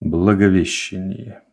Благовещение.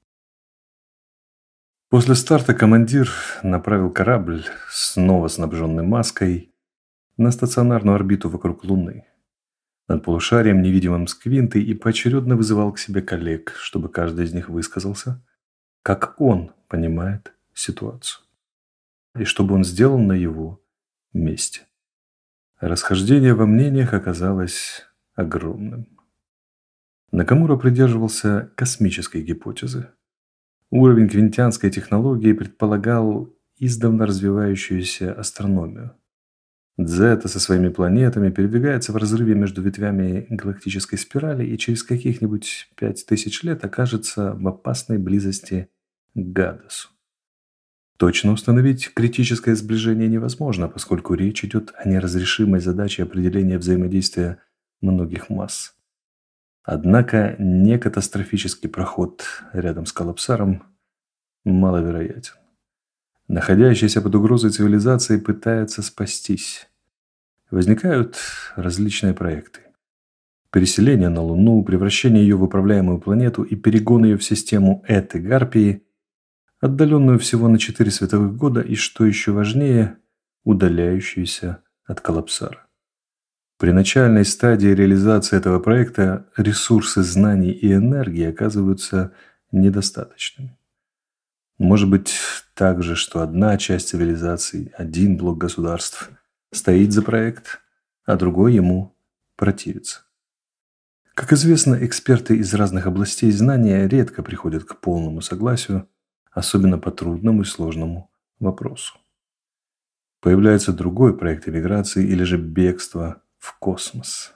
После старта командир направил корабль, снова снабженный маской, на стационарную орбиту вокруг Луны, над полушарием, невидимым с Квинтой, и поочередно вызывал к себе коллег, чтобы каждый из них высказался, как он понимает ситуацию, и чтобы он сделал на его месте. Расхождение во мнениях оказалось огромным. Накамура придерживался космической гипотезы. Уровень квинтианской технологии предполагал издавна развивающуюся астрономию. Дзета со своими планетами передвигается в разрыве между ветвями галактической спирали и через каких-нибудь 5000 лет окажется в опасной близости к Гадесу. Точно установить критическое сближение невозможно, поскольку речь идет о неразрешимой задаче определения взаимодействия многих масс. Однако некатастрофический проход рядом с коллапсаром маловероятен. Находящаяся под угрозой цивилизация пытается спастись. Возникают различные проекты. Переселение на Луну, превращение ее в управляемую планету и перегон ее в систему Эты-Гарпии, отдаленную всего на 4 световых года и, что еще важнее, удаляющуюся от коллапсара. При начальной стадии реализации этого проекта ресурсы знаний и энергии оказываются недостаточными. Может быть также, что одна часть цивилизации, один блок государств стоит за проект, а другой ему противится. Как известно, эксперты из разных областей знания редко приходят к полному согласию, особенно по трудному и сложному вопросу. Появляется другой проект эмиграции или же бегства в космос.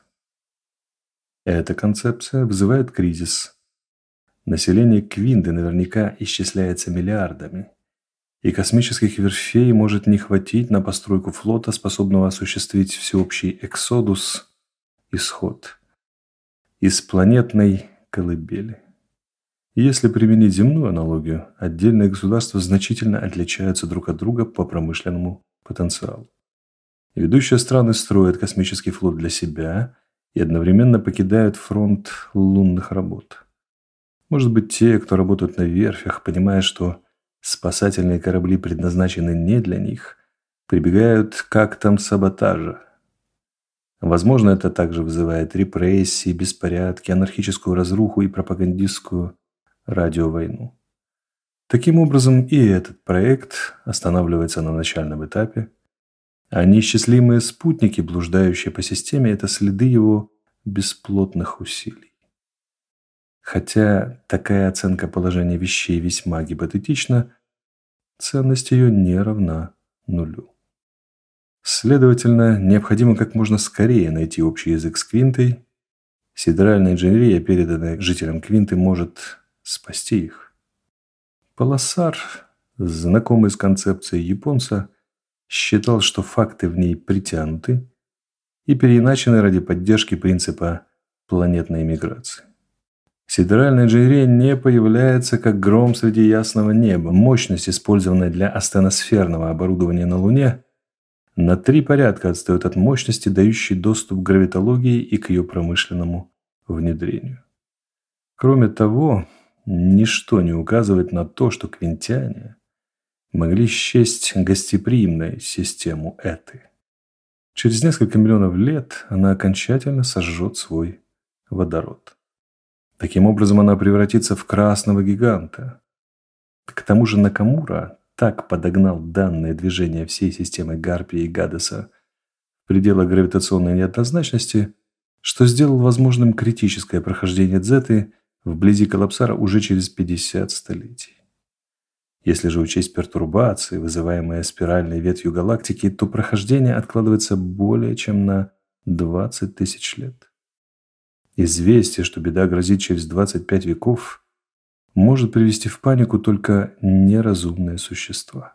Эта концепция вызывает кризис. Население Квинты наверняка исчисляется миллиардами, и космических верфей может не хватить на постройку флота, способного осуществить всеобщий эксодус, исход из планетной колыбели. Если применить земную аналогию, отдельные государства значительно отличаются друг от друга по промышленному потенциалу. Ведущие страны строят космический флот для себя и одновременно покидают фронт лунных работ. Может быть, те, кто работают на верфях, понимая, что спасательные корабли предназначены не для них, прибегают к актам саботажа. Возможно, это также вызывает репрессии, беспорядки, анархическую разруху и пропагандистскую радиовойну. Таким образом, и этот проект останавливается на начальном этапе, а неисчислимые спутники, блуждающие по системе, это следы его бесплотных усилий. Хотя такая оценка положения вещей весьма гипотетична, ценность ее не равна нулю. Следовательно, необходимо как можно скорее найти общий язык с Квинтой. Сидеральная инженерия, переданная жителям Квинты, может спасти их. Полосар, знакомый с концепцией японца, считал, что факты в ней притянуты и переиначены ради поддержки принципа планетной миграции. Сидеральная инженерия не появляется как гром среди ясного неба. Мощность, использованная для астеносферного оборудования на Луне, на 3 порядка отстает от мощности, дающей доступ к гравитологии и к ее промышленному внедрению. Кроме того, ничто не указывает на то, что квинтиане могли счесть гостеприимной систему Эты. Через несколько миллионов лет она окончательно сожжет свой водород. Таким образом, она превратится в красного гиганта. К тому же Накамура так подогнал данное движение всей системы Гарпии и Гадеса в пределах гравитационной неоднозначности, что сделал возможным критическое прохождение Дзеты вблизи коллапсара уже через 50 столетий. Если же учесть пертурбации, вызываемые спиральной ветвью галактики, то прохождение откладывается более чем на 20 тысяч лет. Известие, что беда грозит через 25 веков, может привести в панику только неразумные существа.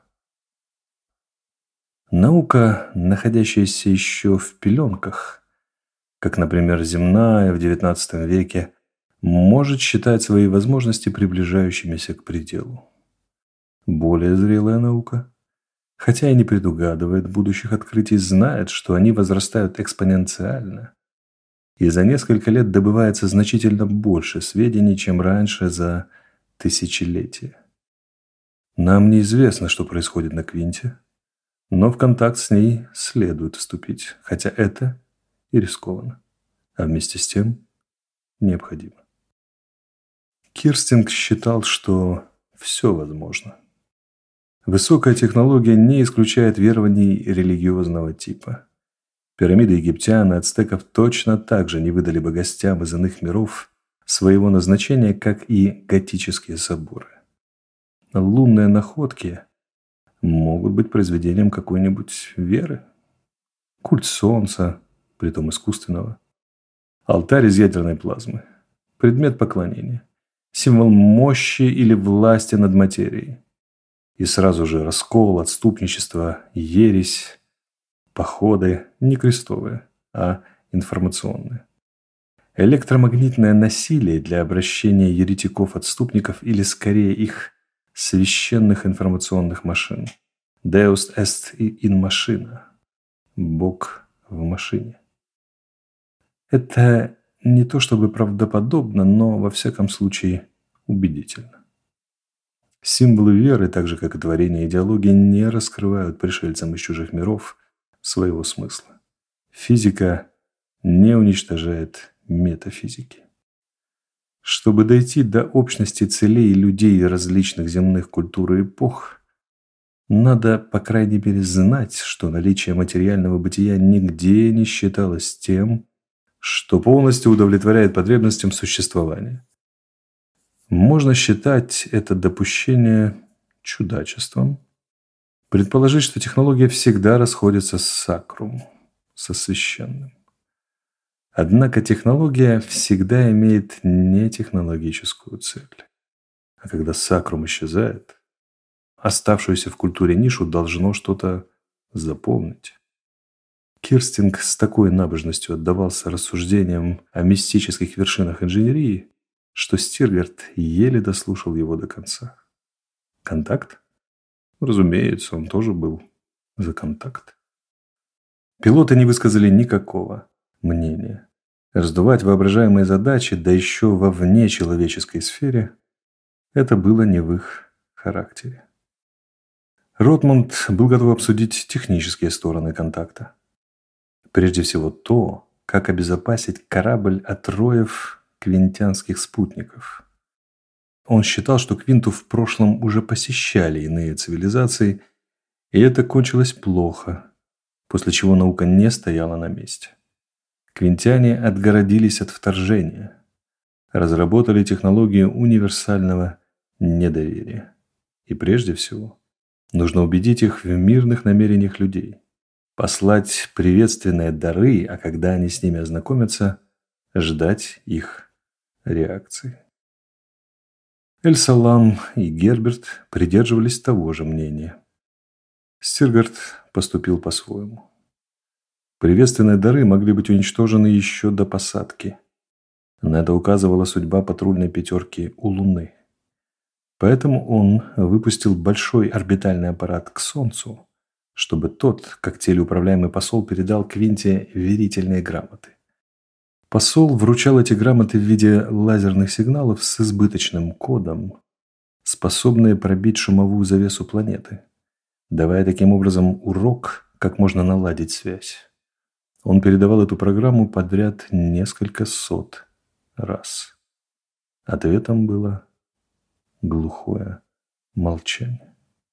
Наука, находящаяся еще в пеленках, как, например, земная в XIX веке, может считать свои возможности приближающимися к пределу. Более зрелая наука, хотя и не предугадывает будущих открытий, знает, что они возрастают экспоненциально. и за несколько лет добывается значительно больше сведений, чем раньше за тысячелетия. Нам неизвестно, что происходит на Квинте, но в контакт с ней следует вступить, хотя это и рискованно, а вместе с тем необходимо. Кирстинг считал, что все возможно. Высокая технология не исключает верований религиозного типа. Пирамиды египтян и ацтеков точно так же не выдали бы гостям из иных миров своего назначения, как и готические соборы. Лунные находки могут быть произведением какой-нибудь веры. Культ солнца, притом искусственного. Алтарь из ядерной плазмы. Предмет поклонения. Символ мощи или власти над материей. И сразу же раскол, отступничество, ересь, походы не крестовые, а информационные. Электромагнитное насилие для обращения еретиков-отступников или скорее их священных информационных машин. Deus est in machina. Бог в машине. Это не то чтобы правдоподобно, но во всяком случае убедительно. Символы веры, так же как и творение идеологии, не раскрывают пришельцам из чужих миров своего смысла. Физика не уничтожает метафизики. Чтобы дойти до общности целей людей различных земных культур и эпох, надо, по крайней мере, знать, что наличие материального бытия нигде не считалось тем, что полностью удовлетворяет потребностям существования. Можно считать это допущение чудачеством, предположить, что технология всегда расходится с сакрум, со священным. Однако технология всегда имеет нетехнологическую цель. А когда сакрум исчезает, оставшуюся в культуре нишу должно что-то заполнить. Кирстинг с такой набожностью отдавался рассуждениям о мистических вершинах инженерии, что Стиргарт еле дослушал его до конца. Контакт? Разумеется, он тоже был за контакт. Пилоты не высказали никакого мнения. Раздувать воображаемые задачи, да еще во внечеловеческой сфере, это было не в их характере. Ротмунд был готов обсудить технические стороны контакта. Прежде всего то, как обезопасить корабль от роев квинтианских спутников. Он считал, что Квинту в прошлом уже посещали иные цивилизации, и это кончилось плохо, после чего наука не стояла на месте. Квинтиане отгородились от вторжения, разработали технологию универсального недоверия. И прежде всего, нужно убедить их в мирных намерениях людей, послать приветственные дары, а когда они с ними ознакомятся, ждать их реакции. Эль-Салам и Герберт придерживались того же мнения. Стиргарт поступил по-своему. Приветственные дары могли быть уничтожены еще до посадки. На это указывала судьба патрульной пятерки у Луны. Поэтому он выпустил большой орбитальный аппарат к Солнцу, чтобы тот, как телеуправляемый посол, передал Квинте верительные грамоты. Посол вручал эти грамоты в виде лазерных сигналов с избыточным кодом, способные пробить шумовую завесу планеты, давая таким образом урок, как можно наладить связь. Он передавал эту программу подряд несколько сот раз. Ответом было глухое молчание.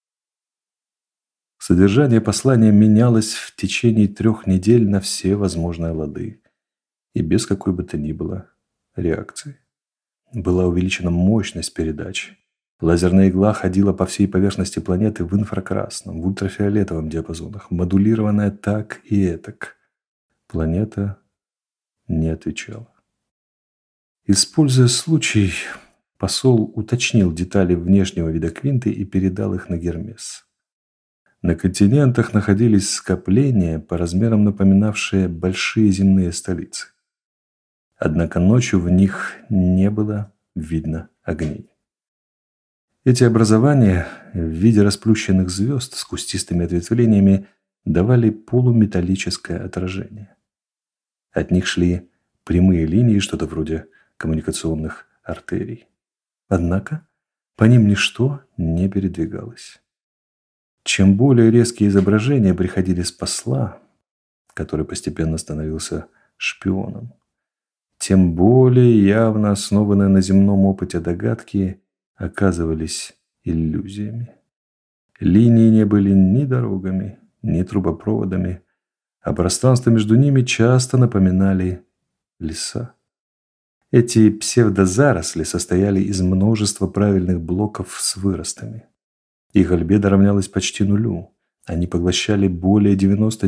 Содержание послания менялось в течение 3 недель на все возможные лады и без какой бы то ни было реакции. Была увеличена мощность передачи. Лазерная игла ходила по всей поверхности планеты в инфракрасном, в ультрафиолетовом диапазонах, модулированная так и этак. Планета не отвечала. Используя случай, посол уточнил детали внешнего вида Квинты и передал их на Гермес. На континентах находились скопления, по размерам напоминавшие большие земные столицы. Однако ночью в них не было видно огней. Эти образования в виде расплющенных звезд с кустистыми ответвлениями давали полуметаллическое отражение. От них шли прямые линии, что-то вроде коммуникационных артерий. Однако по ним ничто не передвигалось. Чем более резкие изображения приходили с посла, который постепенно становился шпионом, тем более явно основанные на земном опыте догадки оказывались иллюзиями. Линии не были ни дорогами, ни трубопроводами, а пространства между ними часто напоминали леса. Эти псевдозаросли состояли из множества правильных блоков с выростами. Их альбедо равнялось почти нулю. Они поглощали более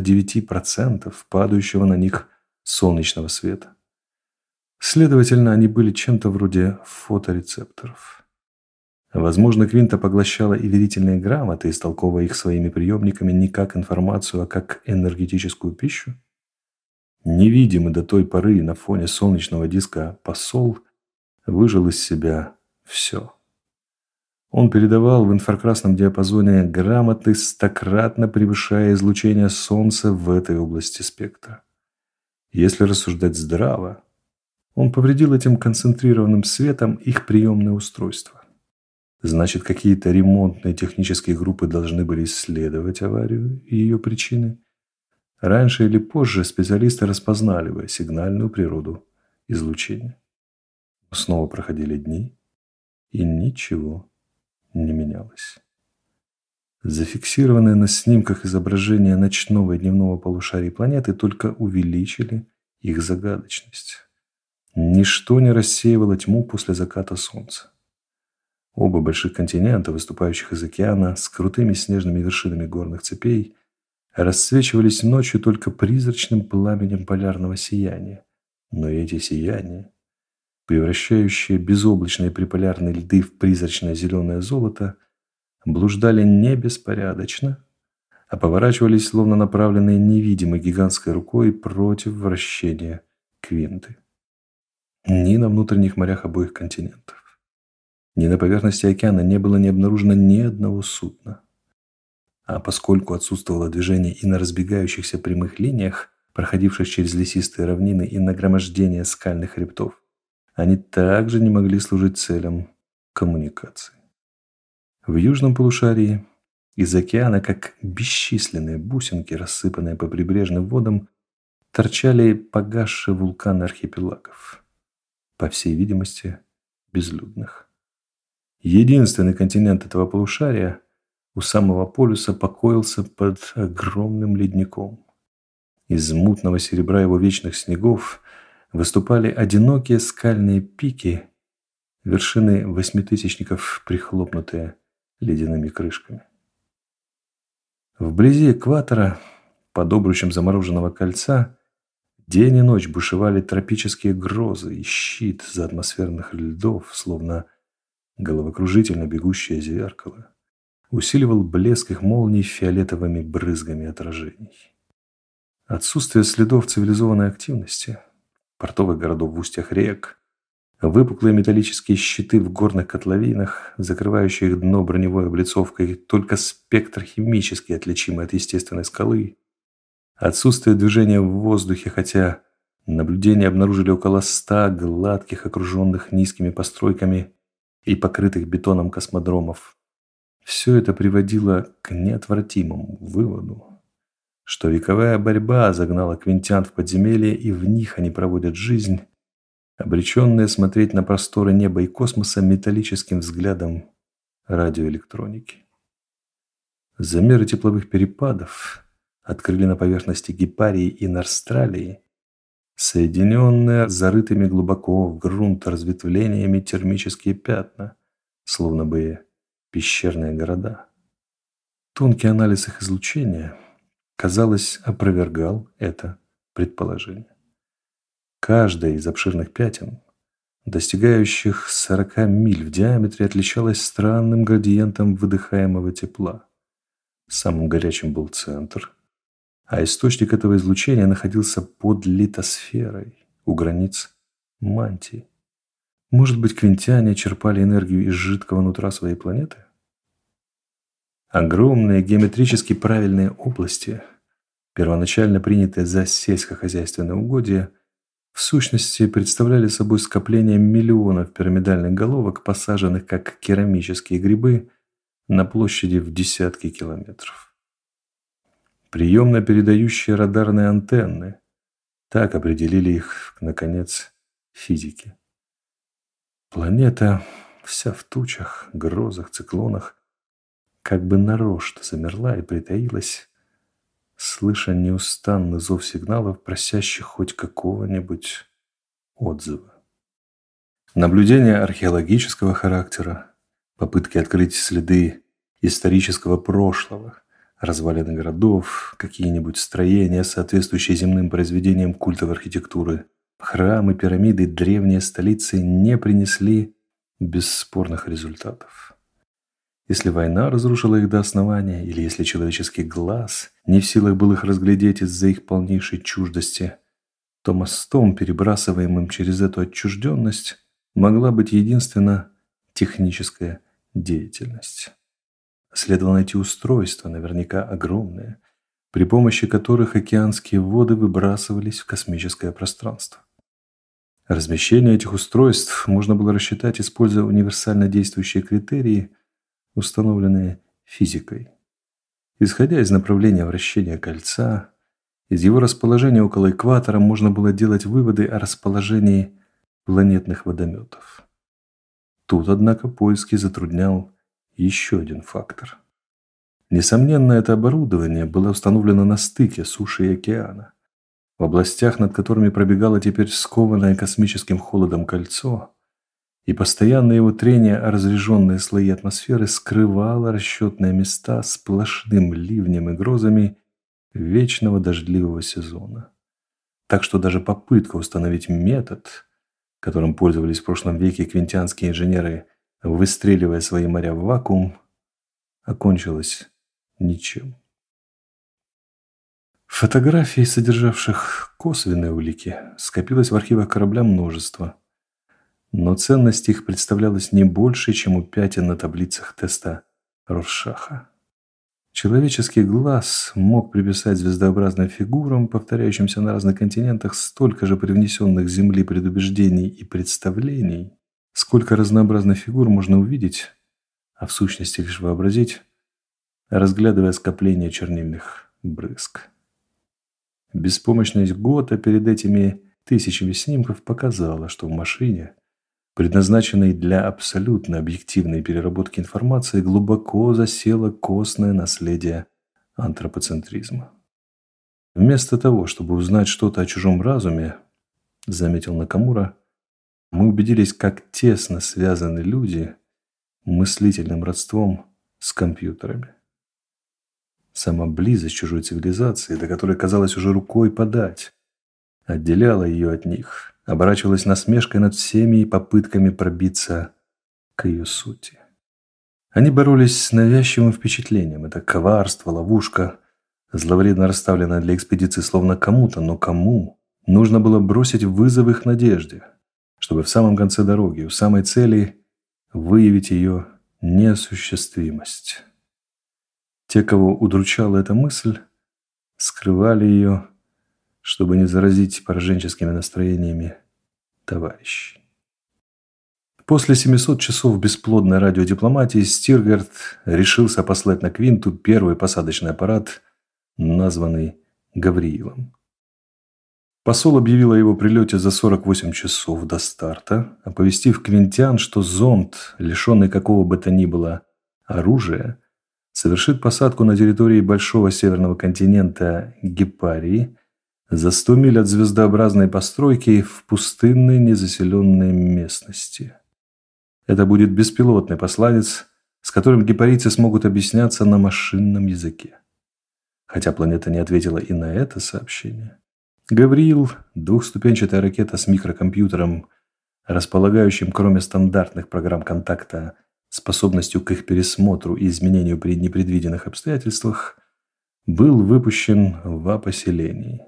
99% падающего на них солнечного света. Следовательно, они были чем-то вроде фоторецепторов. Возможно, Квинта поглощала и верительные грамоты, истолковывая их своими приемниками не как информацию, а как энергетическую пищу. Невидимый до той поры на фоне солнечного диска посол выжил из себя все. Он передавал в инфракрасном диапазоне грамоты, стократно превышая излучение Солнца в этой области спектра. Если рассуждать здраво, он повредил этим концентрированным светом их приемное устройство. Значит, какие-то ремонтные технические группы должны были исследовать аварию и ее причины. Раньше или позже специалисты распознали бы сигнальную природу излучения. Снова проходили дни, и ничего не менялось. Зафиксированные на снимках изображения ночного и дневного полушарий планеты только увеличили их загадочность. Ничто не рассеивало тьму после заката Солнца. Оба больших континента, выступающих из океана, с крутыми снежными вершинами горных цепей, расцвечивались ночью только призрачным пламенем полярного сияния. Но эти сияния, превращающие безоблачные приполярные льды в призрачное зеленое золото, блуждали не беспорядочно, а поворачивались, словно направленные невидимой гигантской рукой против вращения Квинты. Ни на внутренних морях обоих континентов, ни на поверхности океана не было не обнаружено ни одного судна. А поскольку отсутствовало движение и на разбегающихся прямых линиях, проходивших через лесистые равнины и нагромождение скальных хребтов, они также не могли служить целям коммуникации. В южном полушарии из океана, как бесчисленные бусинки, рассыпанные по прибрежным водам, торчали погасшие вулканы архипелагов, по всей видимости, безлюдных. Единственный континент этого полушария у самого полюса покоился под огромным ледником. Из мутного серебра его вечных снегов выступали одинокие скальные пики, вершины восьмитысячников, прихлопнутые ледяными крышками. Вблизи экватора, под обручем замороженного кольца, день и ночь бушевали тропические грозы, и щит за атмосферных льдов, словно головокружительно бегущее зеркало, усиливал блеск их молний фиолетовыми брызгами отражений. Отсутствие следов цивилизованной активности, портовых городов в устьях рек, выпуклые металлические щиты в горных котловинах, закрывающие дно броневой облицовкой, только спектр химически отличимый от естественной скалы, отсутствие движения в воздухе, хотя наблюдения обнаружили около 100 гладких, окруженных низкими постройками и покрытых бетоном космодромов. Все это приводило к неотвратимому выводу, что вековая борьба загнала квинтян в подземелье, и в них они проводят жизнь, обреченные смотреть на просторы неба и космоса металлическим взглядом радиоэлектроники. Замеры тепловых перепадов открыли на поверхности Гепарии и Норстралии соединенные зарытыми глубоко в грунт разветвлениями термические пятна, словно бы пещерные города. Тонкий анализ их излучения, казалось, опровергал это предположение. Каждая из обширных пятен, достигающих 40 миль в диаметре, отличалась странным градиентом выдыхаемого тепла. Самым горячим был центр, а источник этого излучения находился под литосферой, у границ мантии. Может быть, квинтяне черпали энергию из жидкого нутра своей планеты? Огромные геометрически правильные области, первоначально принятые за сельскохозяйственные угодья, в сущности представляли собой скопление миллионов пирамидальных головок, посаженных как керамические грибы на площади в десятки километров. Приемно-передающие радарные антенны. Так определили их, наконец, физики. Планета вся в тучах, грозах, циклонах, как бы нарочно замерла и притаилась, слыша неустанный зов сигналов, просящих хоть какого-нибудь отзыва. Наблюдения археологического характера, попытки открыть следы исторического прошлого, развалины городов, какие-нибудь строения, соответствующие земным произведениям культовой архитектуры, храмы, пирамиды, древние столицы не принесли бесспорных результатов. Если война разрушила их до основания, или если человеческий глаз не в силах был их разглядеть из-за их полнейшей чуждости, то мостом, перебрасываемым через эту отчужденность, могла быть единственно техническая деятельность. Следовало найти устройства, наверняка огромные, при помощи которых океанские воды выбрасывались в космическое пространство. Размещение этих устройств можно было рассчитать, используя универсально действующие критерии, установленные физикой. Исходя из направления вращения кольца, из его расположения около экватора можно было делать выводы о расположении планетных водометов. Тут, однако, поиски затруднял еще один фактор. Несомненно, это оборудование было установлено на стыке суши и океана, в областях, над которыми пробегало теперь скованное космическим холодом кольцо, и постоянное его трение о разреженные слои атмосферы скрывало расчетные места сплошным ливнем и грозами вечного дождливого сезона. Так что даже попытка установить метод, которым пользовались в прошлом веке квинтианские инженеры, выстреливая свои моря в вакуум, окончилась ничем. Фотографий, содержавших косвенные улики, скопилось в архивах корабля множество, но ценность их представлялась не больше, чем у пятен на таблицах теста Роршаха. Человеческий глаз мог приписать звездообразным фигурам, повторяющимся на разных континентах, столько же привнесенных с Земли предубеждений и представлений, сколько разнообразных фигур можно увидеть, а в сущности лишь вообразить, разглядывая скопление чернильных брызг. Беспомощность Гота перед этими тысячами снимков показала, что в машине, предназначенной для абсолютно объективной переработки информации, глубоко засело костное наследие антропоцентризма. Вместо того, чтобы узнать что-то о чужом разуме, заметил Накамура, мы убедились, как тесно связаны люди мыслительным родством с компьютерами. Сама близость чужой цивилизации, до которой казалось уже рукой подать, отделяла ее от них, оборачивалась насмешкой над всеми попытками пробиться к ее сути. Они боролись с навязчивым впечатлением. Это коварство, ловушка, зловредно расставленная для экспедиции словно кому-то, но кому? Нужно было бросить вызов их надежде, чтобы в самом конце дороги, у самой цели, выявить ее неосуществимость. Те, кого удручала эта мысль, скрывали ее, чтобы не заразить пораженческими настроениями товарищей. После 700 часов бесплодной радиодипломатии Стиргард решился послать на Квинту первый посадочный аппарат, названный Гавриилом. Посол объявил о его прилете за 48 часов до старта, оповестив квинтян, что зонд, лишенный какого бы то ни было оружия, совершит посадку на территории большого северного континента Гепарии за 100 миль от звездообразной постройки в пустынной незаселенной местности. Это будет беспилотный посланец, с которым гепарийцы смогут объясняться на машинном языке. Хотя планета не ответила и на это сообщение. Гавриил, двухступенчатая ракета с микрокомпьютером, располагающим, кроме стандартных программ контакта, способностью к их пересмотру и изменению при непредвиденных обстоятельствах, был выпущен в А-поселении.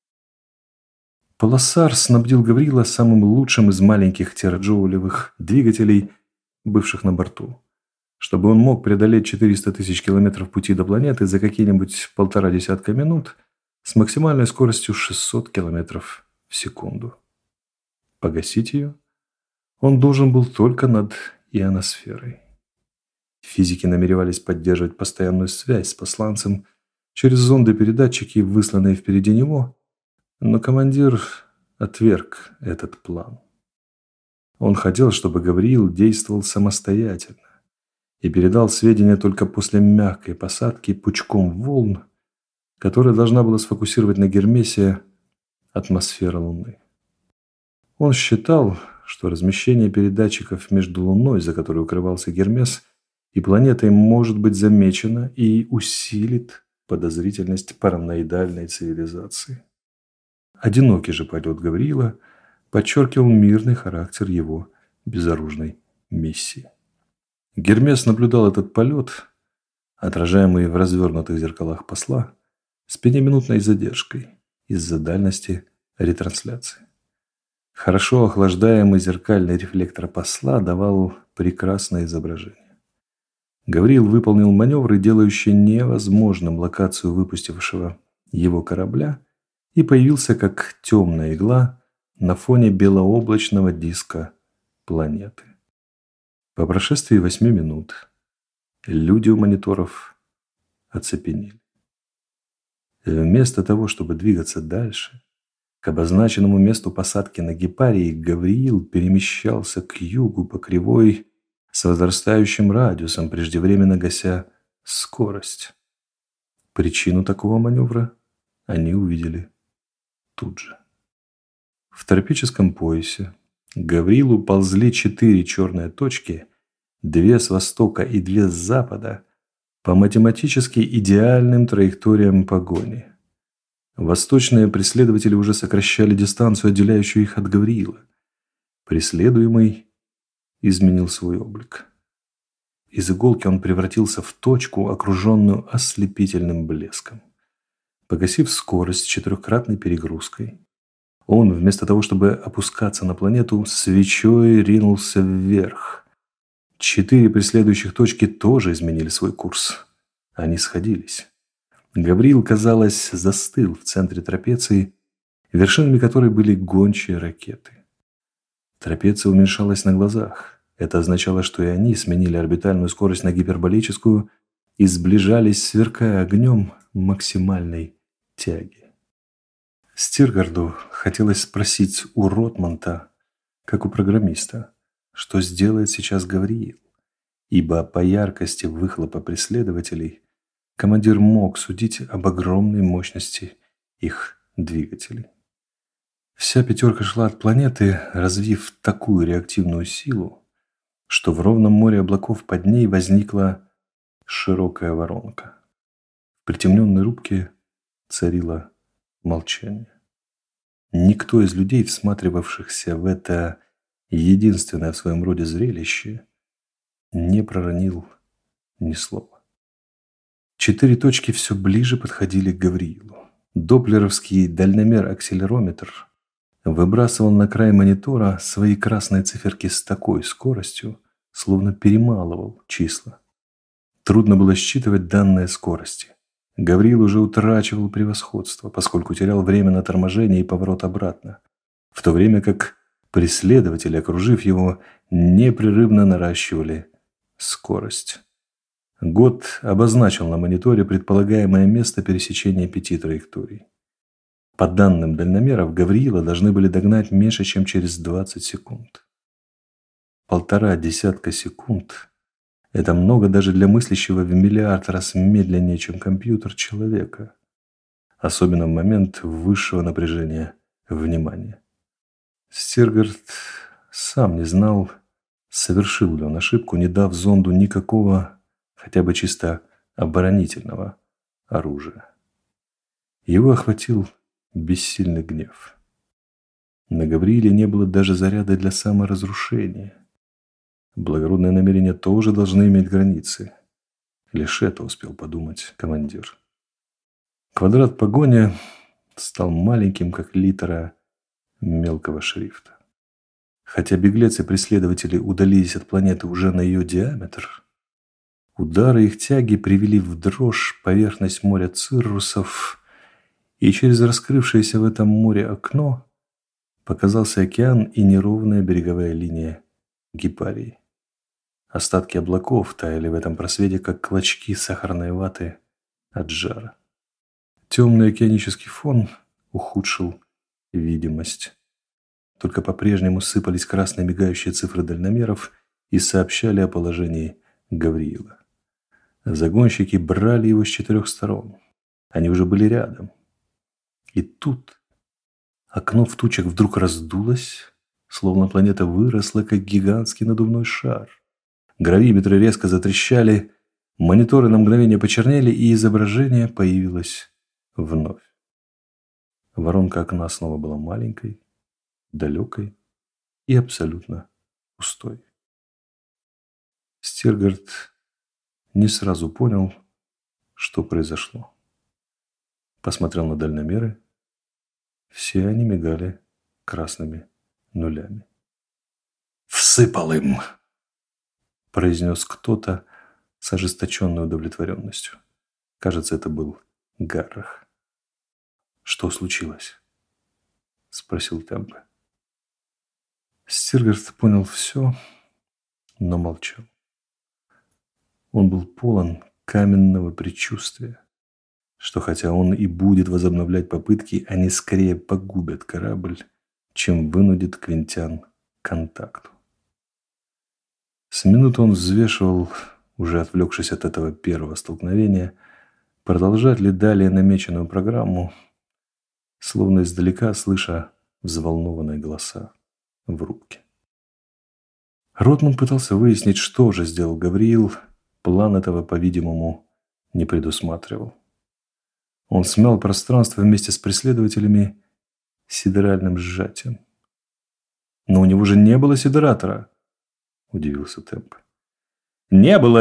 Полосар снабдил Гавриила самым лучшим из маленьких тераджоулевых двигателей, бывших на борту, чтобы он мог преодолеть 400 тысяч километров пути до планеты за какие-нибудь 1,5 десятка минут с максимальной скоростью 600 километров в секунду. Погасить ее он должен был только над ионосферой. Физики намеревались поддерживать постоянную связь с посланцем через зонды-передатчики, высланные впереди него, но командир отверг этот план. Он хотел, чтобы Гавриил действовал самостоятельно и передал сведения только после мягкой посадки пучком волн, которая должна была сфокусировать на Гермесе атмосферу Луны. Он считал, что размещение передатчиков между Луной, за которой укрывался Гермес, и планетой может быть замечено и усилит подозрительность параноидальной цивилизации. Одинокий же полет Гавриила подчеркивал мирный характер его безоружной миссии. Гермес наблюдал этот полет, отражаемый в развернутых зеркалах посла, с 5-минутной задержкой из-за дальности ретрансляции. Хорошо охлаждаемый зеркальный рефлектор посла давал прекрасное изображение. Гавриил выполнил маневры, делающие невозможным локацию выпустившего его корабля, и появился как темная игла на фоне белооблачного диска планеты. По прошествии 8 минут люди у мониторов оцепенели. Вместо того, чтобы двигаться дальше, к обозначенному месту посадки на Гепарии, Гавриил перемещался к югу по кривой с возрастающим радиусом, преждевременно гася скорость. Причину такого маневра они увидели тут же. В тропическом поясе к Гавриилу ползли 4 черные точки, 2 с востока и 2 с запада, по математически идеальным траекториям погони. Восточные преследователи уже сокращали дистанцию, отделяющую их от Гавриила. Преследуемый изменил свой облик. Из иголки он превратился в точку, окруженную ослепительным блеском. Погасив скорость 4-кратной перегрузкой, он, вместо того, чтобы опускаться на планету, свечой ринулся вверх. 4 преследующих точки тоже изменили свой курс. Они сходились. Гавриил, казалось, застыл в центре трапеции, вершинами которой были гончие ракеты. Трапеция уменьшалась на глазах. Это означало, что и они сменили орбитальную скорость на гиперболическую и сближались, сверкая огнем максимальной тяги. Стиргарду хотелось спросить у Ротмонта, как у программиста, что сделает сейчас Гавриил, ибо по яркости выхлопа преследователей командир мог судить об огромной мощности их двигателей. Вся 5 шла от планеты, развив такую реактивную силу, что в ровном море облаков под ней возникла широкая воронка. В притемненной рубке царило молчание. Никто из людей, всматривавшихся в это единственное в своем роде зрелище, не проронил ни слова. 4 точки все ближе подходили к Гавриилу. Доплеровский дальномер-акселерометр выбрасывал на край монитора свои красные циферки с такой скоростью, словно перемалывал числа. Трудно было считывать данные скорости. Гавриил уже утрачивал превосходство, поскольку терял время на торможение и поворот обратно, в то время как преследователи, окружив его, непрерывно наращивали скорость. Год обозначил на мониторе предполагаемое место пересечения 5 траекторий. По данным дальномеров, Гавриила должны были догнать меньше, чем через 20 секунд. 1,5 десятка секунд – это много даже для мыслящего в миллиард раз медленнее, чем компьютер человека, особенно в момент высшего напряжения внимания. Стиргард сам не знал, совершил ли он ошибку, не дав зонду никакого, хотя бы чисто оборонительного оружия. Его охватил бессильный гнев. На Гаврииле не было даже заряда для саморазрушения. Благородные намерения тоже должны иметь границы. Лишь это успел подумать командир. Квадрат погони стал маленьким, как литера мелкого шрифта. Хотя беглецы и преследователи удалились от планеты уже на ее диаметр, удары их тяги привели в дрожь поверхность моря Циррусов, и через раскрывшееся в этом море окно Показался океан и неровная береговая линия Гипарии. Остатки облаков таяли в этом просвете, как клочки сахарной ваты от жара. Темный океанический фон ухудшил видимость. Только по-прежнему сыпались красные мигающие цифры дальномеров и сообщали о положении Гавриила. Загонщики брали его с 4 сторон. Они уже были рядом. И тут окно в тучах вдруг раздулось, словно планета выросла, как гигантский надувной шар. Гравиметры резко затрещали, мониторы на мгновение почернели, и изображение появилось вновь. Воронка окна снова была маленькой, далекой и абсолютно пустой. Стиргард не сразу понял, что произошло. Посмотрел на дальномеры. Все они мигали красными нулями. «Всыпал им!» – произнес кто-то с ожесточенной удовлетворенностью. Кажется, это был Гаррах. «Что случилось?» – спросил Темпе. Стиргард понял все, но молчал. Он был полон каменного предчувствия, что хотя он и будет возобновлять попытки, они скорее погубят корабль, чем вынудят Квинтиан к контакту. С минуты он взвешивал, уже отвлекшись от этого первого столкновения, продолжать ли далее намеченную программу, словно издалека слыша взволнованные голоса в рубке. Ротман пытался выяснить, что же сделал Гавриил. План этого, по-видимому, не предусматривал. Он смял пространство вместе с преследователями сидеральным сжатием. «Но у него же не было сидератора», – удивился Темп. «Не было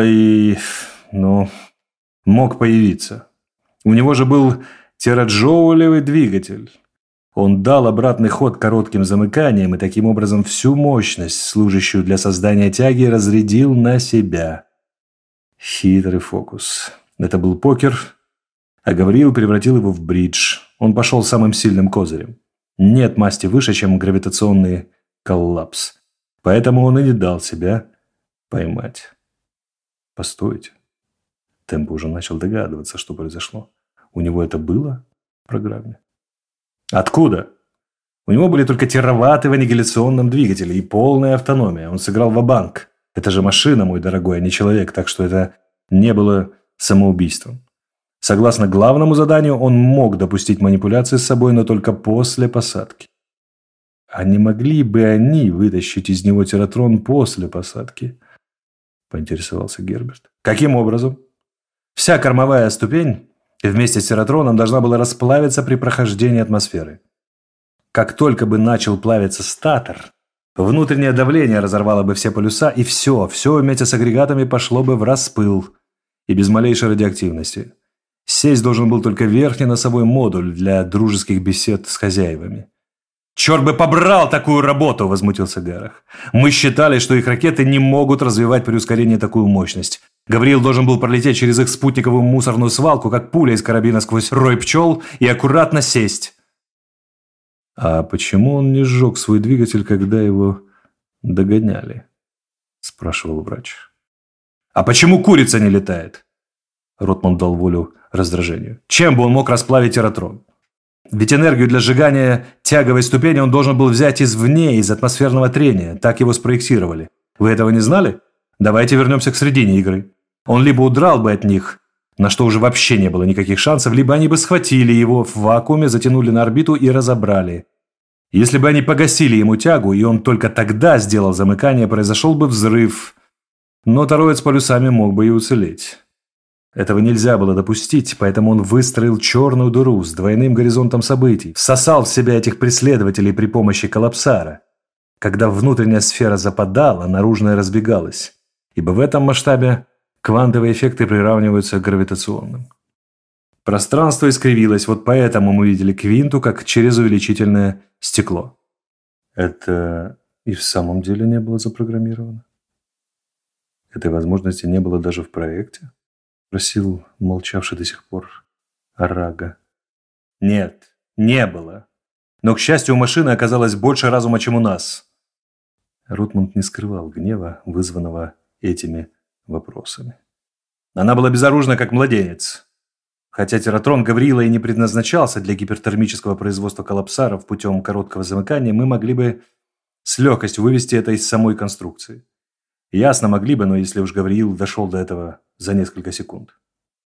но мог появиться. У него же был тераджоулевый двигатель. Он дал обратный ход коротким замыканием и таким образом всю мощность, служащую для создания тяги, разрядил на себя. Хитрый фокус. Это был покер, а Гавриил превратил его в бридж. Он пошел самым сильным козырем. Нет масти выше, чем гравитационный коллапс. Поэтому он и не дал себя поймать. Постойте. Темпо уже начал догадываться, что произошло. У него это было в программе? Откуда? У него были только тераватты в аннигиляционном двигателе и полная автономия. Он сыграл ва-банк. Это же машина, мой дорогой, а не человек, так что это не было самоубийством. Согласно главному заданию, он мог допустить манипуляции с собой, но только после посадки. А не могли бы они вытащить из него тератрон после посадки? Поинтересовался Герберт. Каким образом? Вся кормовая ступень вместе с тератроном должна была расплавиться при прохождении атмосферы. Как только бы начал плавиться статор, внутреннее давление разорвало бы все полюса, и все вместе с агрегатами пошло бы в распыл и без малейшей радиоактивности. Сесть должен был только верхний носовой модуль для дружеских бесед с хозяевами. «Черт бы побрал такую работу!» – возмутился Гаррах. «Мы считали, что их ракеты не могут развивать при ускорении такую мощность. Гавриил должен был пролететь через их спутниковую мусорную свалку, как пуля из карабина сквозь рой пчел, и аккуратно сесть». «А почему он не сжег свой двигатель, когда его догоняли?» – спрашивал врач. «А почему курица не летает?» Ротман дал волю раздражению. «Чем бы он мог расплавить тератрон? Ведь энергию для сжигания тяговой ступени он должен был взять извне, из атмосферного трения. Так его спроектировали. Вы этого не знали? Давайте вернемся к середине игры. Он либо удрал бы от них, на что уже вообще не было никаких шансов, либо они бы схватили его в вакууме, затянули на орбиту и разобрали. Если бы они погасили ему тягу, и он только тогда сделал замыкание, произошел бы взрыв. Но тороид с полюсами мог бы и уцелеть. Этого нельзя было допустить, поэтому он выстроил черную дыру с двойным горизонтом событий, всосал в себя этих преследователей при помощи коллапсара. Когда внутренняя сфера западала, наружная разбегалась, ибо в этом масштабе квантовые эффекты приравниваются к гравитационным. Пространство искривилось, вот поэтому мы видели квинту как через увеличительное стекло. Это и в самом деле не было запрограммировано? Этой возможности не было даже в проекте? Спросил молчавший до сих пор Арага. Нет, не было. Но, к счастью, у машины оказалось больше разума, чем у нас». Ротмунд не скрывал гнева, вызванного этими вопросами. «Она была безоружна, как младенец. Хотя тератрон Гавриила и не предназначался для гипертермического производства коллапсаров путем короткого замыкания, мы могли бы с легкостью вывести это из самой конструкции. Ясно, могли бы, но если уж Гавриил дошел до этого за несколько секунд».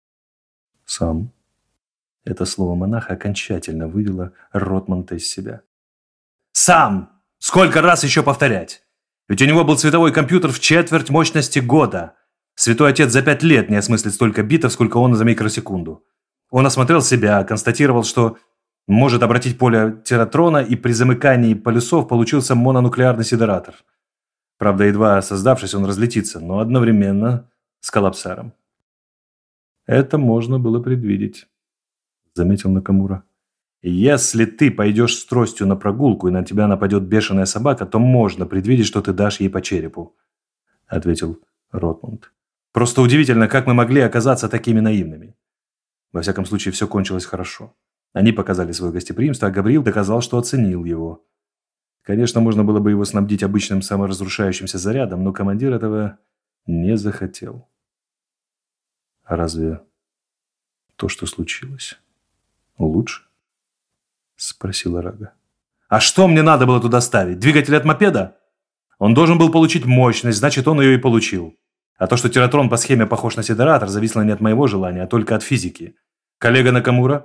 «Сам». Это слово монаха окончательно вывело Ротмунда из себя. «Сам! Сколько раз еще повторять? Ведь у него был световой компьютер в четверть мощности года. Святой Отец за 5 лет не осмыслит столько битов, сколько он за микросекунду. Он осмотрел себя, констатировал, что может обратить поле тератрона, и при замыкании полюсов получился мононуклеарный сидератор. Правда, едва создавшись, он разлетится, но одновременно с коллапсаром». «Это можно было предвидеть», — заметил Накамура. «Если ты пойдешь с тростью на прогулку, и на тебя нападет бешеная собака, то можно предвидеть, что ты дашь ей по черепу», — ответил Ротмунд. «Просто удивительно, как мы могли оказаться такими наивными. Во всяком случае, все кончилось хорошо. Они показали свое гостеприимство, а Гавриил доказал, что оценил его. Конечно, можно было бы его снабдить обычным саморазрушающимся зарядом, но командир этого не захотел». «А разве то, что случилось, лучше?» — спросила Рага. «А что мне надо было туда ставить? Двигатель от мопеда? Он должен был получить мощность, значит, он ее и получил. А то, что тератрон по схеме похож на сидератор, зависело не от моего желания, а только от физики. Коллега Накамура?»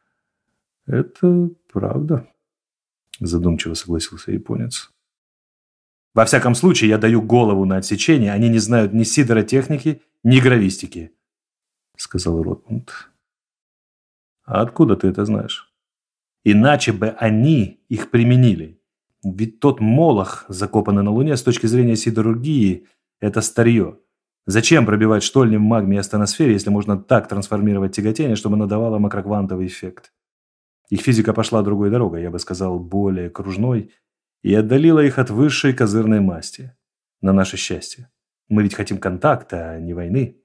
«Это правда», — задумчиво согласился японец. «Во всяком случае, я даю голову на отсечение, они не знают ни сидеротехники, ни гравистики», — сказал Ротмунд. «А откуда ты это знаешь?» «Иначе бы они их применили. Ведь тот молох, закопанный на Луне, с точки зрения сидерургии, это старье. Зачем пробивать штольни в магме и астеносфере, если можно так трансформировать тяготение, чтобы оно давало макроквантовый эффект? Их физика пошла другой дорогой, я бы сказал, более кружной, и отдалила их от высшей козырной масти. На наше счастье. Мы ведь хотим контакта, а не войны».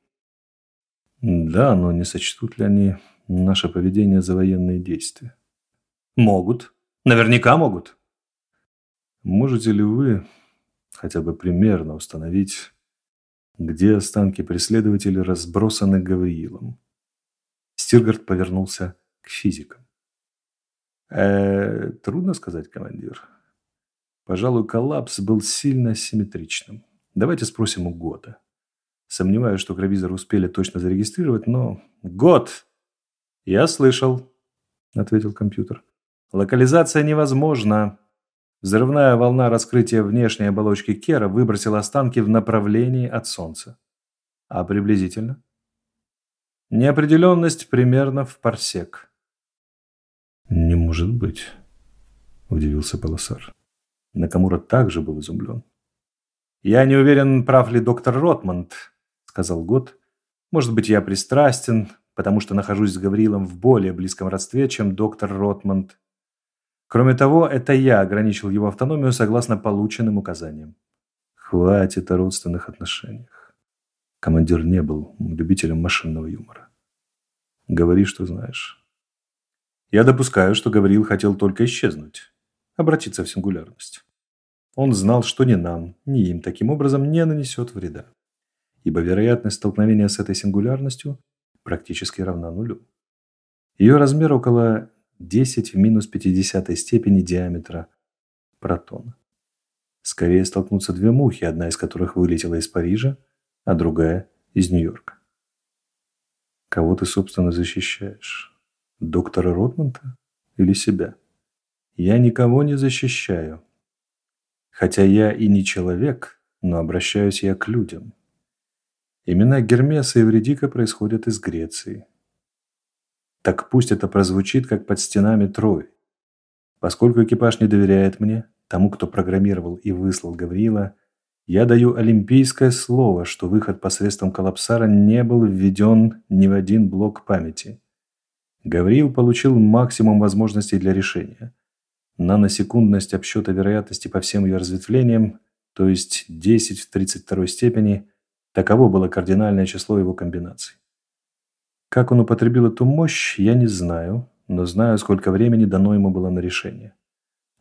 «Да, но не сочтут ли они наше поведение за военные действия?» «Могут. Наверняка могут». «Можете ли вы хотя бы примерно установить, где останки преследователей разбросаны Гавриилом?» Стиргард повернулся к физикам. Трудно сказать, командир. Пожалуй, коллапс был сильно асимметричным. Давайте спросим у Года. Сомневаюсь, что гравизоры успели точно зарегистрировать, но... Год! Я слышал, ответил компьютер. Локализация невозможна. Взрывная волна раскрытия внешней оболочки Кера выбросила останки в направлении от Солнца. А приблизительно? Неопределенность примерно в парсек. «Не может быть», – удивился Паласар. Накамура также был изумлен. «Я не уверен, прав ли доктор Ротмунд», – сказал Гот. «Может быть, я пристрастен, потому что нахожусь с Гавриилом в более близком родстве, чем доктор Ротмунд. Кроме того, это я ограничил его автономию согласно полученным указаниям». Хватит о родственных отношениях. Командир не был любителем машинного юмора. Говори, что знаешь. Я допускаю, что Гавриил хотел только исчезнуть, обратиться в сингулярность. Он знал, что ни нам, ни им таким образом не нанесет вреда, ибо вероятность столкновения с этой сингулярностью практически равна нулю. Ее размер около 10 в минус 50 степени диаметра протона. Скорее столкнутся две мухи, одна из которых вылетела из Парижа, а другая из Нью-Йорка. Кого ты, собственно, защищаешь? Доктора Ротмунда или себя? Я никого не защищаю. Хотя я и не человек, но обращаюсь я к людям. Имена Гермеса и Эвридика происходят из Греции. Так пусть это прозвучит, как под стенами Трои. Поскольку экипаж не доверяет мне, тому, кто программировал и выслал Гавриила, я даю олимпийское слово, что выход посредством коллапсара не был введен ни в один блок памяти. Гавриил получил максимум возможностей для решения. Наносекундность обсчета вероятности по всем ее разветвлениям, то есть 10 в 32 степени, таково было кардинальное число его комбинаций. Как он употребил эту мощь, я не знаю, но знаю, сколько времени дано ему было на решение.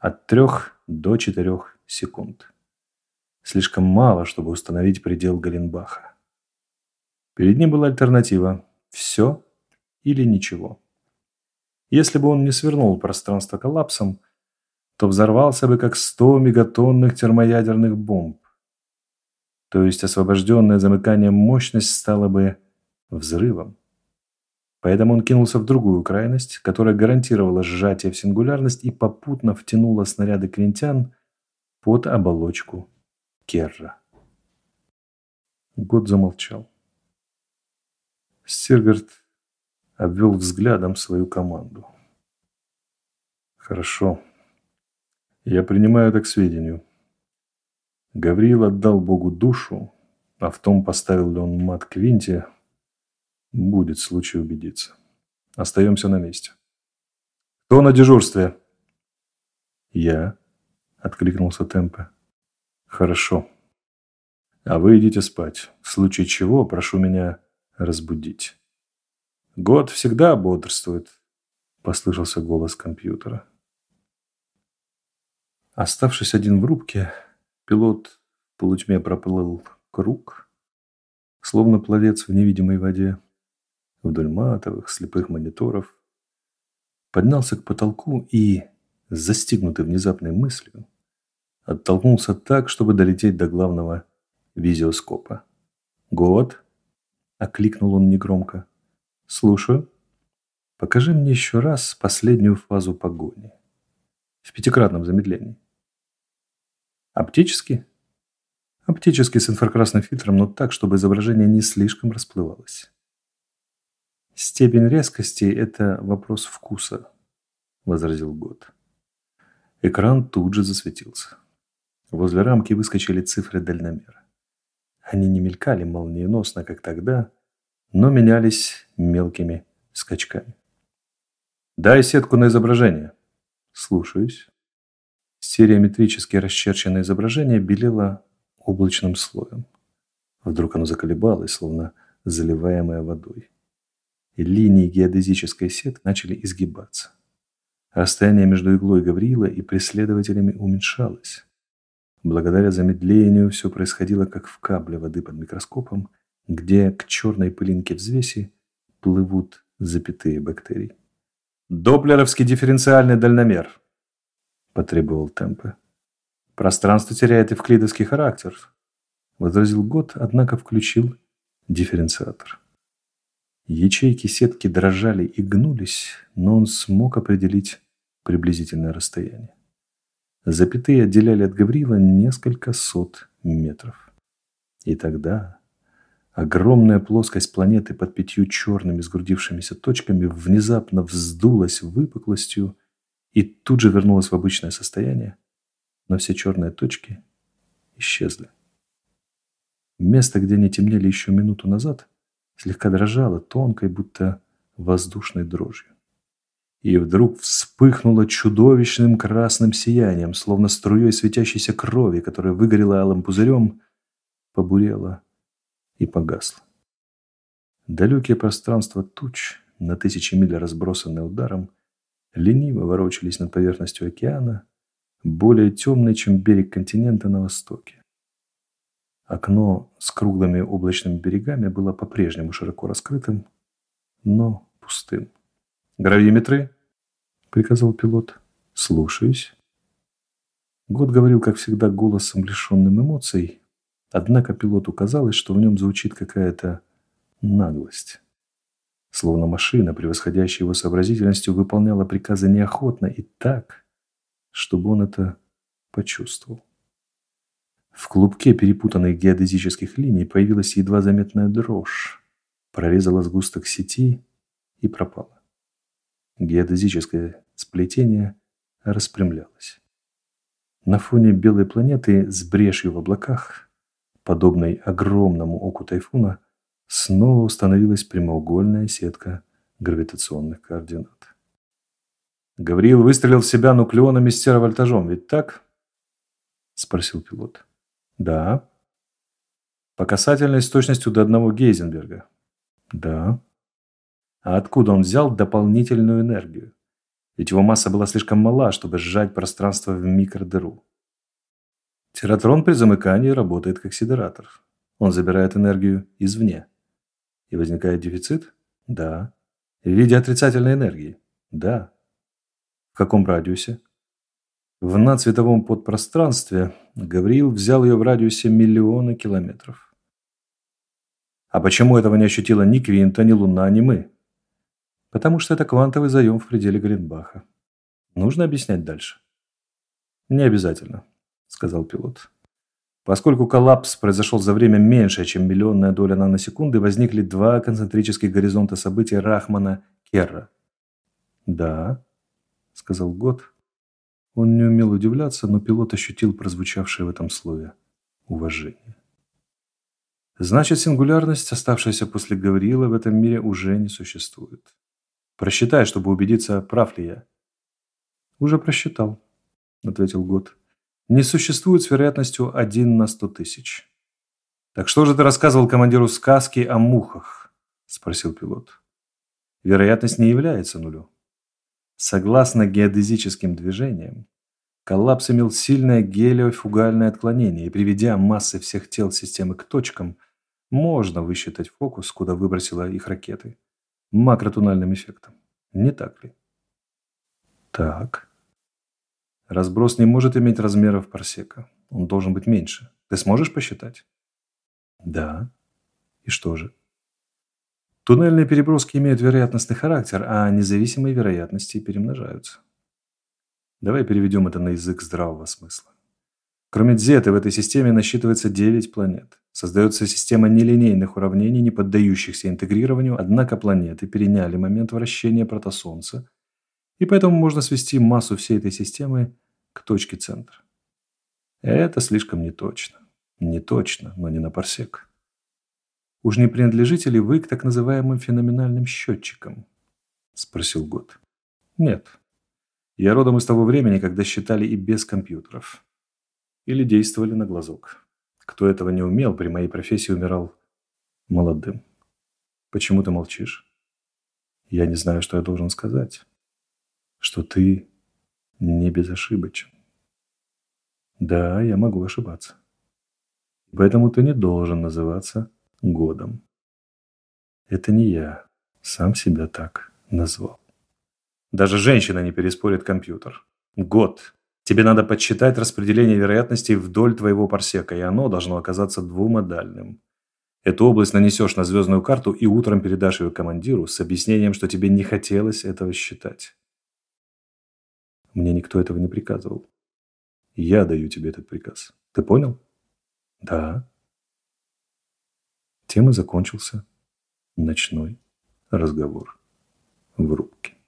От 3 до 4 секунд. Слишком мало, чтобы установить предел Галенбаха. Перед ним была альтернатива – все или ничего. Если бы он не свернул пространство коллапсом, то взорвался бы как 100 мегатонных термоядерных бомб. То есть освобожденная замыканием мощность стала бы взрывом. Поэтому он кинулся в другую крайность, которая гарантировала сжатие в сингулярность и попутно втянула снаряды клинтян под оболочку Керра. Год замолчал. Стиргард обвел взглядом свою команду. «Хорошо. Я принимаю это к сведению. Гавриил отдал Богу душу, а в том, поставил ли он мат Квинте, будет случай убедиться. Остаемся на месте. Кто на дежурстве?» «Я», — откликнулся Темпе. «Хорошо. А вы идите спать. В случае чего прошу меня разбудить». «Год всегда бодрствует», — послышался голос компьютера. Оставшись один в рубке, пилот в полутьме проплыл круг, словно пловец в невидимой воде, вдоль матовых слепых мониторов, поднялся к потолку и, застигнутый внезапной мыслью, оттолкнулся так, чтобы долететь до главного визиоскопа. «Год?» — окликнул он негромко. «Слушаю. Покажи мне еще раз последнюю фазу погони. В 5-кратном замедлении». «Оптически?» «Оптически с инфракрасным фильтром, но так, чтобы изображение не слишком расплывалось». «Степень резкости – это вопрос вкуса», – возразил Гот. Экран тут же засветился. Возле рамки выскочили цифры дальномера. Они не мелькали молниеносно, как тогда, но менялись мелкими скачками. «Дай сетку на изображение». «Слушаюсь». Стереометрически расчерченное изображение белело облачным слоем. Вдруг оно заколебалось, словно заливаемое водой. И линии геодезической сетки начали изгибаться. Расстояние между иглой Гавриила и преследователями уменьшалось. Благодаря замедлению все происходило, как в капле воды под микроскопом, где к черной пылинке взвеси плывут запятые бактерий. «Доплеровский дифференциальный дальномер», – потребовал Темпе. «Пространство теряет эвклидовский характер», – возразил Гот, однако включил дифференциатор. Ячейки сетки дрожали и гнулись, но он смог определить приблизительное расстояние. Запятые отделяли от Гавриила несколько сот метров. И тогда огромная плоскость планеты под 5 черными сгрудившимися точками внезапно вздулась выпуклостью и тут же вернулась в обычное состояние, но все черные точки исчезли. Место, где они темнели еще минуту назад, слегка дрожало тонкой, будто воздушной дрожью. И вдруг вспыхнуло чудовищным красным сиянием, словно струей светящейся крови, которая выгорела алым пузырем, побурела и погасла. Далекие пространства туч, на тысячи миль разбросанные ударом, лениво ворочались над поверхностью океана, более темной, чем берег континента на востоке. Окно с круглыми облачными берегами было по-прежнему широко раскрытым, но пустым. «Гравиметры?» – приказал пилот. «Слушаюсь». Гот говорил, как всегда, голосом, лишенным эмоций, однако пилоту казалось, что в нем звучит какая-то наглость. Словно машина, превосходящая его сообразительностью, выполняла приказы неохотно и так, чтобы он это почувствовал. В клубке перепутанных геодезических линий появилась едва заметная дрожь, прорезала сгусток сети и пропала. Геодезическое сплетение распрямлялось. На фоне белой планеты с брешью в облаках, подобной огромному оку тайфуна, снова установилась прямоугольная сетка гравитационных координат. «Гавриил выстрелил в себя нуклеоном и стеровольтажом, ведь так?» – спросил пилот. «Да». «По касательной с точностью до 1 Гейзенберга?» «Да». «А откуда он взял дополнительную энергию? Ведь его масса была слишком мала, чтобы сжать пространство в микродыру. Тиратрон при замыкании работает как сидератор. Он забирает энергию извне. И возникает дефицит? Да. В виде отрицательной энергии? Да. В каком радиусе? В надсветовом подпространстве Гавриил взял ее в радиусе миллиона километров. А почему этого не ощутила ни Квинта, ни Луна, ни мы? Потому что это квантовый заем в пределе Гринбаха. Нужно объяснять дальше? Не обязательно, сказал пилот. Поскольку коллапс произошел за время меньшее, чем миллионная доля наносекунды, возникли два концентрических горизонта событий Рахмана-Керра. Да, сказал Гот. Он не умел удивляться, но пилот ощутил прозвучавшее в этом слове уважение. Значит, сингулярность, оставшаяся после Гавриила, в этом мире уже не существует. Просчитай, чтобы убедиться, прав ли я. Уже просчитал, ответил Гот. Не существует с вероятностью 1 на 100 тысяч. Так что же ты рассказывал командиру сказки о мухах? Спросил пилот. Вероятность не является нулем. Согласно геодезическим движениям, коллапс имел сильное гелиофугальное отклонение, и приведя массы всех тел системы к точкам, можно высчитать фокус, куда выбросила их ракеты, макротуннельным эффектом. Не так ли? Так. Разброс не может иметь размеров парсека. Он должен быть меньше. Ты сможешь посчитать? Да. И что же? Туннельные переброски имеют вероятностный характер, а независимые вероятности перемножаются. Давай переведем это на язык здравого смысла. Кроме Дзеты в этой системе насчитывается 9 планет. Создается система нелинейных уравнений, не поддающихся интегрированию, однако планеты переняли момент вращения протосолнца, и поэтому можно свести массу всей этой системы к точке центра. Это слишком неточно. Не точно, но не на парсек. «Уж не принадлежите ли вы к так называемым феноменальным счетчикам?» – спросил Гот. «Нет. Я родом из того времени, когда считали и без компьютеров. Или действовали на глазок. Кто этого не умел, при моей профессии умирал молодым. Почему ты молчишь? Я не знаю, что я должен сказать. Что ты не безошибочен. Да, я могу ошибаться. Поэтому ты не должен называться Годом. Это не я сам себя так назвал. Даже женщина не переспорит компьютер. Год. Тебе надо подсчитать распределение вероятностей вдоль твоего парсека, и оно должно оказаться двумодальным. Эту область нанесешь на звездную карту и утром передашь ее командиру с объяснением, что тебе не хотелось этого считать. Мне никто этого не приказывал. Я даю тебе этот приказ. Ты понял? Да. Тем и закончился ночной разговор в рубке.